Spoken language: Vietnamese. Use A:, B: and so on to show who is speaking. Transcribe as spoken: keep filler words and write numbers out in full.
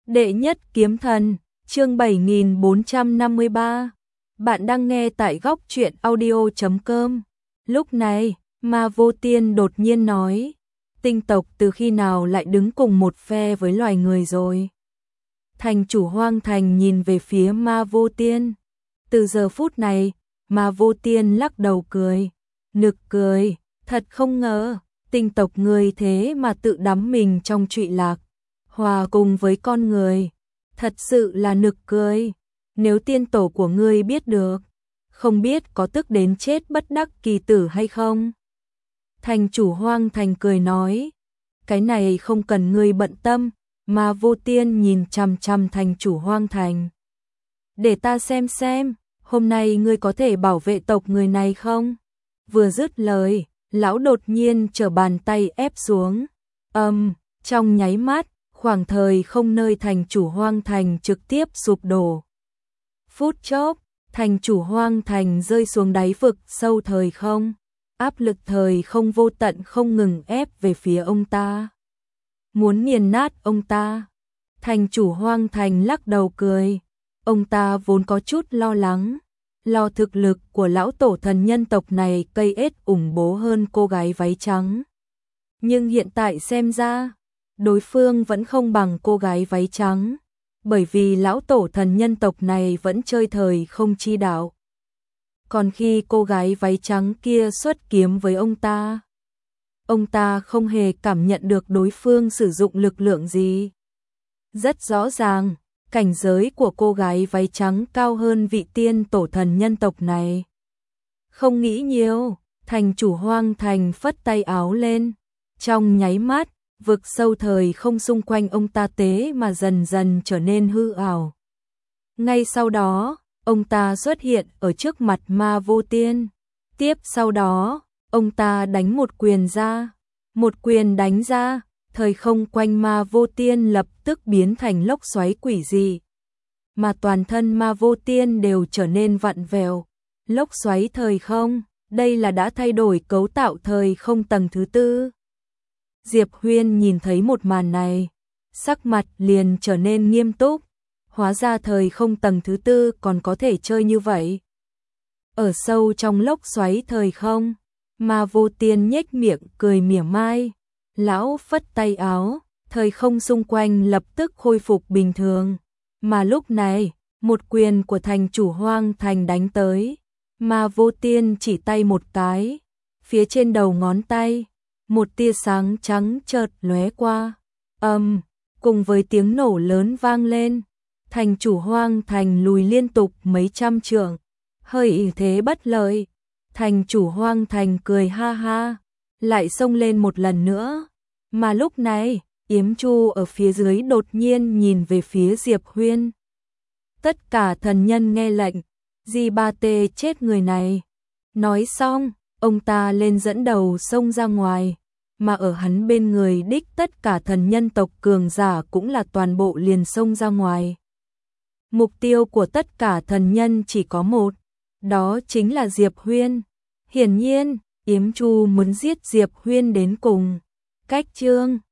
A: Đệ nhất kiếm thần, chương bảy nghìn bốn trăm năm mươi ba. Bạn đang nghe tại góc truyện audio chấm com. Lúc này, Ma Vô Tiên đột nhiên nói, tinh tộc từ khi nào lại đứng cùng một phe với loài người rồi? Thành chủ Hoang Thành nhìn về phía Ma Vô Tiên. Từ giờ phút này, Ma Vô Tiên lắc đầu cười, nực cười, thật không ngờ, tinh tộc người thế mà tự đắm mình trong trụy lạc, hòa cùng với con người, thật sự là nực cười. Nếu tiên tổ của ngươi biết được, không biết có tức đến chết bất đắc kỳ tử hay không? Thành chủ Hoang Thành cười nói, cái này không cần ngươi bận tâm. Mà Vô Tiên nhìn chằm chằm thành chủ Hoang Thành. Để ta xem xem, hôm nay ngươi có thể bảo vệ tộc người này không? Vừa dứt lời, lão đột nhiên trở bàn tay ép xuống. Âm, um, trong nháy mắt, khoảng thời không nơi thành chủ Hoang Thành trực tiếp sụp đổ. Phút chốc, thành chủ Hoang Thành rơi xuống đáy vực sâu thời không. Áp lực thời không vô tận không ngừng ép về phía ông ta. Muốn nghiền nát ông ta. Thành chủ Hoang Thành lắc đầu cười. Ông ta vốn có chút lo lắng, lo thực lực của lão tổ thần nhân tộc này cây ết ủng bố hơn cô gái váy trắng. Nhưng hiện tại xem ra, đối phương vẫn không bằng cô gái váy trắng, bởi vì lão tổ thần nhân tộc này vẫn chơi thời không chi đạo. Còn khi cô gái váy trắng kia xuất kiếm với ông ta, ông ta không hề cảm nhận được đối phương sử dụng lực lượng gì. Rất rõ ràng, cảnh giới của cô gái váy trắng cao hơn vị tiên tổ thần nhân tộc này. Không nghĩ nhiều, thành chủ Hoang Thành phất tay áo lên. Trong nháy mắt, vực sâu thời không xung quanh ông ta tế mà dần dần trở nên hư ảo. Ngay sau đó, ông ta xuất hiện ở trước mặt Ma Vô Tiên. Tiếp sau đó, ông ta đánh một quyền ra. Một quyền đánh ra, thời không quanh Ma Vô Tiên lập tức biến thành lốc xoáy quỷ dị. Mà toàn thân Ma Vô Tiên đều trở nên vặn vẹo. Lốc xoáy thời không, đây là đã thay đổi cấu tạo thời không tầng thứ tư. Diệp Huyên nhìn thấy một màn này, sắc mặt liền trở nên nghiêm túc. Hóa ra thời không tầng thứ tư còn có thể chơi như vậy. Ở sâu trong lốc xoáy thời không, Ma Vô Tiên nhếch miệng cười mỉa mai. Lão phất tay áo, thời không xung quanh lập tức khôi phục bình thường. Mà lúc này, một quyền của thành chủ Hoang Thành đánh tới. Ma Vô Tiên chỉ tay một cái, phía trên đầu ngón tay, một tia sáng trắng chợt lóe qua. Âm, um, cùng với tiếng nổ lớn vang lên, thành chủ Hoang Thành lùi liên tục mấy trăm trượng. Hơi ý thế bất lợi, thành chủ Hoang Thành cười ha ha, lại xông lên một lần nữa. Mà lúc này, Yếm Chu ở phía dưới đột nhiên nhìn về phía Diệp Huyên. Tất cả thần nhân nghe lệnh, Di Ba Tê chết người này. Nói xong, ông ta lên dẫn đầu xông ra ngoài, mà ở hắn bên người đích tất cả thần nhân tộc cường giả cũng là toàn bộ liền xông ra ngoài. Mục tiêu của tất cả thần nhân chỉ có một, đó chính là Diệp Huyên. Hiển nhiên, Yếm Chu muốn giết Diệp Huyên đến cùng. Cách chương